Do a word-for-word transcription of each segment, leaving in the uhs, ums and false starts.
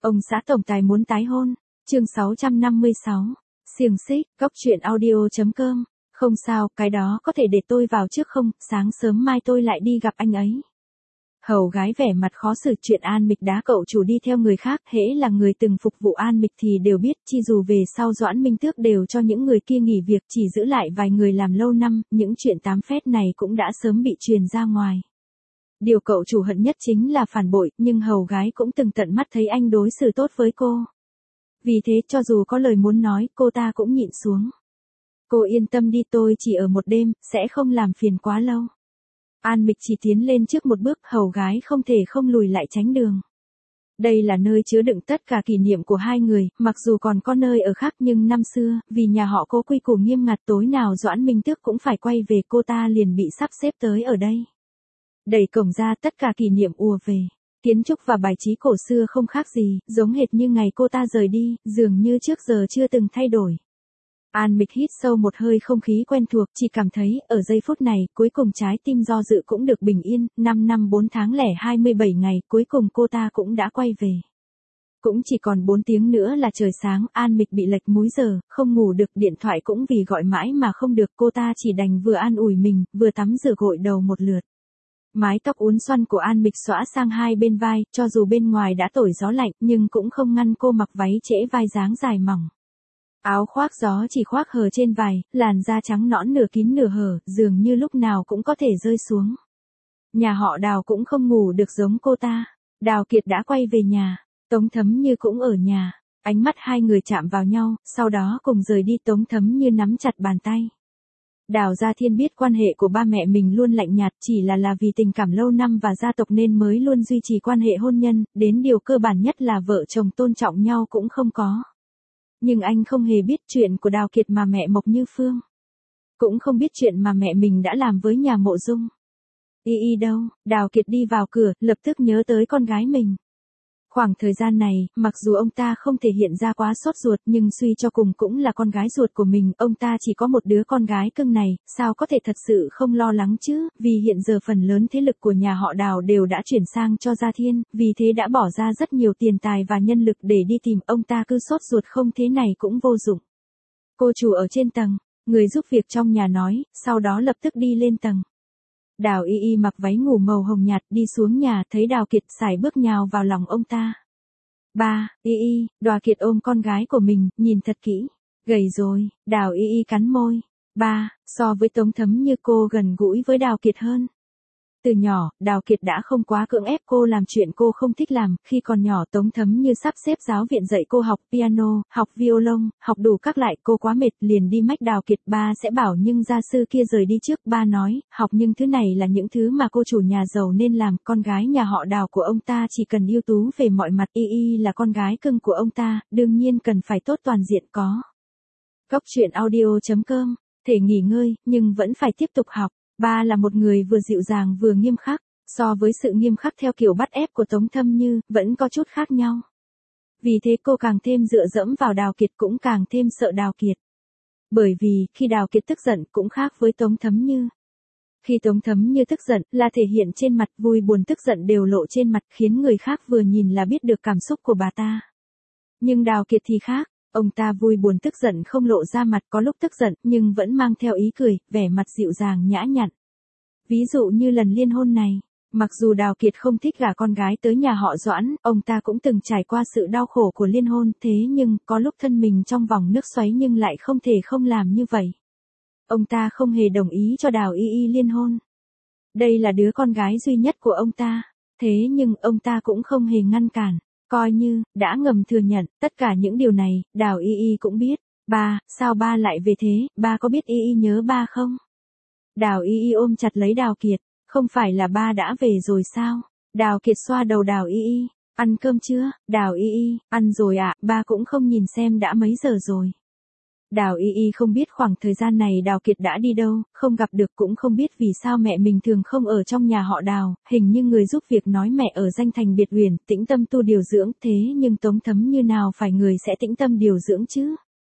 Ông xã tổng tài muốn tái hôn. Chương sáu trăm năm mươi sáu. Xiềng xích, góc truyện audio chấm com. Không sao, cái đó có thể để tôi vào trước không, sáng sớm mai tôi lại đi gặp anh ấy. Hầu gái vẻ mặt khó xử, chuyện An Mịch đá cậu chủ đi theo người khác, hễ là người từng phục vụ An Mịch thì đều biết, chi dù về sau Doãn Minh Tước đều cho những người kia nghỉ việc, chỉ giữ lại vài người làm lâu năm, những chuyện tám phét này cũng đã sớm bị truyền ra ngoài. Điều cậu chủ hận nhất chính là phản bội, nhưng hầu gái cũng từng tận mắt thấy anh đối xử tốt với cô. Vì thế cho dù có lời muốn nói, cô ta cũng nhịn xuống. Cô yên tâm đi, tôi chỉ ở một đêm, sẽ không làm phiền quá lâu. An Mịch chỉ tiến lên trước một bước, hầu gái không thể không lùi lại tránh đường. Đây là nơi chứa đựng tất cả kỷ niệm của hai người, mặc dù còn có nơi ở khác nhưng năm xưa, vì nhà họ cô quy củ nghiêm ngặt, tối nào Doãn Minh Tước cũng phải quay về, cô ta liền bị sắp xếp tới ở đây. Đẩy cổng ra, tất cả kỷ niệm ùa về. Kiến trúc và bài trí cổ xưa không khác gì, giống hệt như ngày cô ta rời đi, dường như trước giờ chưa từng thay đổi. An Mịch hít sâu một hơi không khí quen thuộc, chỉ cảm thấy, ở giây phút này, cuối cùng trái tim do dự cũng được bình yên, năm năm bốn tháng lẻ hai mươi bảy ngày, cuối cùng cô ta cũng đã quay về. Cũng chỉ còn bốn tiếng nữa là trời sáng, An Mịch bị lệch múi giờ, không ngủ được, điện thoại cũng vì gọi mãi mà không được, cô ta chỉ đành vừa an ủi mình, vừa tắm rửa gội đầu một lượt. Mái tóc uốn xoăn của An Mịch xõa sang hai bên vai, cho dù bên ngoài đã thổi gió lạnh, nhưng cũng không ngăn cô mặc váy trễ vai dáng dài mỏng. Áo khoác gió chỉ khoác hờ trên vai, làn da trắng nõn nửa kín nửa hở, dường như lúc nào cũng có thể rơi xuống. Nhà họ Đào cũng không ngủ được giống cô ta. Đào Kiệt đã quay về nhà, Tống Thấm Như cũng ở nhà. Ánh mắt hai người chạm vào nhau, sau đó cùng rời đi. Tống Thấm Như nắm chặt bàn tay. Đào Gia Thiên biết quan hệ của ba mẹ mình luôn lạnh nhạt, chỉ là là vì tình cảm lâu năm và gia tộc nên mới luôn duy trì quan hệ hôn nhân, đến điều cơ bản nhất là vợ chồng tôn trọng nhau cũng không có. Nhưng anh không hề biết chuyện của Đào Kiệt mà mẹ Mộc Như Phương. Cũng không biết chuyện mà mẹ mình đã làm với nhà Mộ Dung. Y Y đâu? Đào Kiệt đi vào cửa, lập tức nhớ tới con gái mình. Khoảng thời gian này, mặc dù ông ta không thể hiện ra quá sốt ruột nhưng suy cho cùng cũng là con gái ruột của mình, ông ta chỉ có một đứa con gái cưng này, sao có thể thật sự không lo lắng chứ, vì hiện giờ phần lớn thế lực của nhà họ Đào đều đã chuyển sang cho Gia Thiên, vì thế đã bỏ ra rất nhiều tiền tài và nhân lực để đi tìm, ông ta cứ sốt ruột không thế này cũng vô dụng. Cô chủ ở trên tầng, người giúp việc trong nhà nói, sau đó lập tức đi lên tầng. Đào Y Y mặc váy ngủ màu hồng nhạt đi xuống nhà, thấy Đào Kiệt sải bước nhào vào lòng ông ta. Ba, Y Y, Đào Kiệt ôm con gái của mình, nhìn thật kỹ. Gầy rồi, Đào Y Y cắn môi. Ba, so với Tống Thấm Như cô gần gũi với Đào Kiệt hơn. Từ nhỏ, Đào Kiệt đã không quá cưỡng ép cô làm chuyện cô không thích làm, khi còn nhỏ Tống Thấm Như sắp xếp giáo viện dạy cô học piano, học violon, học đủ các loại, cô quá mệt liền đi mách Đào Kiệt, ba sẽ bảo nhưng gia sư kia rời đi trước, ba nói, học nhưng thứ này là những thứ mà cô chủ nhà giàu nên làm, con gái nhà họ Đào của ông ta chỉ cần ưu tú về mọi mặt, Y Y là con gái cưng của ông ta, đương nhiên cần phải tốt toàn diện có. Góc truyện audio chấm com, thể nghỉ ngơi, nhưng vẫn phải tiếp tục học. Ba là một người vừa dịu dàng vừa nghiêm khắc, so với sự nghiêm khắc theo kiểu bắt ép của Tống Thấm Như, vẫn có chút khác nhau. Vì thế cô càng thêm dựa dẫm vào Đào Kiệt, cũng càng thêm sợ Đào Kiệt. Bởi vì, khi Đào Kiệt tức giận cũng khác với Tống Thấm Như. Khi Tống Thấm Như tức giận, là thể hiện trên mặt, vui buồn tức giận đều lộ trên mặt, khiến người khác vừa nhìn là biết được cảm xúc của bà ta. Nhưng Đào Kiệt thì khác. Ông ta vui buồn tức giận không lộ ra mặt, có lúc tức giận, nhưng vẫn mang theo ý cười, vẻ mặt dịu dàng nhã nhặn. Ví dụ như lần liên hôn này, mặc dù Đào Kiệt không thích gả con gái tới nhà họ Doãn, ông ta cũng từng trải qua sự đau khổ của liên hôn, thế nhưng, có lúc thân mình trong vòng nước xoáy nhưng lại không thể không làm như vậy. Ông ta không hề đồng ý cho Đào Y Y liên hôn. Đây là đứa con gái duy nhất của ông ta, thế nhưng ông ta cũng không hề ngăn cản. Coi như, đã ngầm thừa nhận, tất cả những điều này, Đào Y Y cũng biết. Ba, sao ba lại về thế, ba có biết Y Y nhớ ba không? Đào Y Y ôm chặt lấy Đào Kiệt, không phải là ba đã về rồi sao? Đào Kiệt xoa đầu Đào Y Y, ăn cơm chưa? Đào Y Y, ăn rồi ạ, à, ba cũng không nhìn xem đã mấy giờ rồi. Đào Y Y không biết khoảng thời gian này Đào Kiệt đã đi đâu, không gặp được, cũng không biết vì sao mẹ mình thường không ở trong nhà họ Đào, hình như người giúp việc nói mẹ ở danh thành biệt uyển, tĩnh tâm tu điều dưỡng, thế nhưng Tống Thấm Như nào phải người sẽ tĩnh tâm điều dưỡng chứ?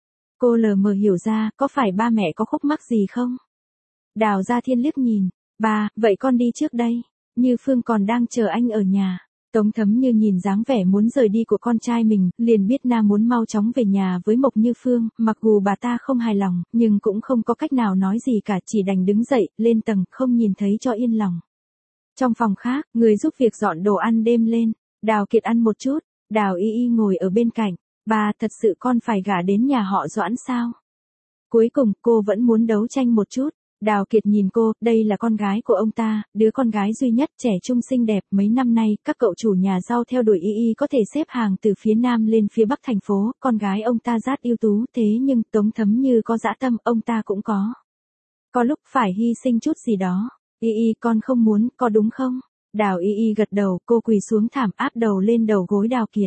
Cô lờ mờ hiểu ra, có phải ba mẹ có khúc mắc gì không? Đào Gia Thiên liếc nhìn, ba, vậy con đi trước đây, Như Phương còn đang chờ anh ở nhà. Tống Thấm Như nhìn dáng vẻ muốn rời đi của con trai mình, liền biết na muốn mau chóng về nhà với Mộc Như Phương, mặc dù bà ta không hài lòng, nhưng cũng không có cách nào nói gì cả, chỉ đành đứng dậy, lên tầng, không nhìn thấy cho yên lòng. Trong phòng khác, người giúp việc dọn đồ ăn đêm lên, Đào Kiệt ăn một chút, Đào Y Y ngồi ở bên cạnh, bà thật sự con phải gả đến nhà họ Doãn sao? Cuối cùng, cô vẫn muốn đấu tranh một chút. Đào Kiệt nhìn cô, đây là con gái của ông ta, đứa con gái duy nhất, trẻ trung xinh đẹp, mấy năm nay, các cậu chủ nhà giàu theo đuổi Y Y có thể xếp hàng từ phía nam lên phía bắc thành phố, con gái ông ta rất ưu tú, thế nhưng Tống Thấm Như có dã tâm, ông ta cũng có. Có lúc phải hy sinh chút gì đó. Y Y con không muốn, có đúng không? Đào Y Y gật đầu, cô quỳ xuống thảm áp đầu lên đầu gối Đào Kiệt.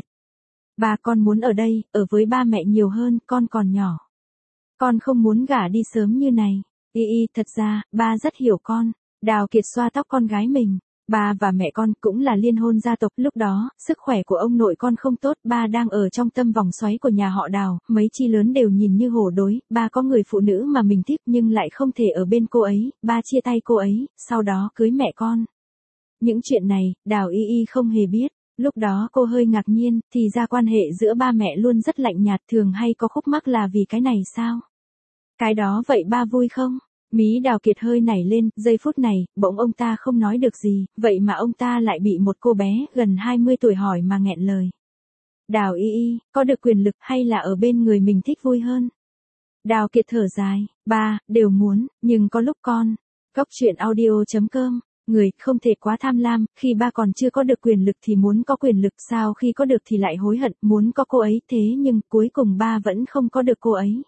Ba con muốn ở đây, ở với ba mẹ nhiều hơn, con còn nhỏ. Con không muốn gả đi sớm như này. Y Y, thật ra, ba rất hiểu con. Đào Kiệt xoa tóc con gái mình. Ba và mẹ con cũng là liên hôn gia tộc, lúc đó, sức khỏe của ông nội con không tốt, ba đang ở trong tâm vòng xoáy của nhà họ Đào, mấy chi lớn đều nhìn như hổ đối, ba có người phụ nữ mà mình thích nhưng lại không thể ở bên cô ấy, ba chia tay cô ấy, sau đó cưới mẹ con. Những chuyện này, Đào Y Y không hề biết. Lúc đó cô hơi ngạc nhiên, thì ra quan hệ giữa ba mẹ luôn rất lạnh nhạt, thường hay có khúc mắc là vì cái này sao? Cái đó vậy ba vui không? Mí Đào Kiệt hơi nảy lên, giây phút này, bỗng ông ta không nói được gì, vậy mà ông ta lại bị một cô bé gần hai mươi tuổi hỏi mà nghẹn lời. Đào Y Y, có được quyền lực hay là ở bên người mình thích vui hơn? Đào Kiệt thở dài, ba, đều muốn, nhưng có lúc con. Góc truyện audio chấm com, người không thể quá tham lam, khi ba còn chưa có được quyền lực thì muốn có quyền lực, sao khi có được thì lại hối hận, muốn có cô ấy, thế nhưng cuối cùng ba vẫn không có được cô ấy.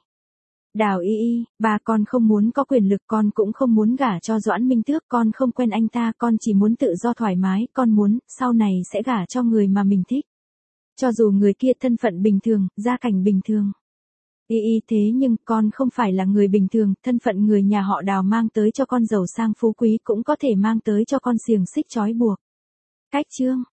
Đào Y Y, ba con không muốn có quyền lực, con cũng không muốn gả cho Doãn Minh Tước, con không quen anh ta, con chỉ muốn tự do thoải mái, con muốn, sau này sẽ gả cho người mà mình thích. Cho dù người kia thân phận bình thường, gia cảnh bình thường. Y Y, thế nhưng con không phải là người bình thường, thân phận người nhà họ Đào mang tới cho con giàu sang phú quý cũng có thể mang tới cho con xiềng xích trói buộc. Cách chương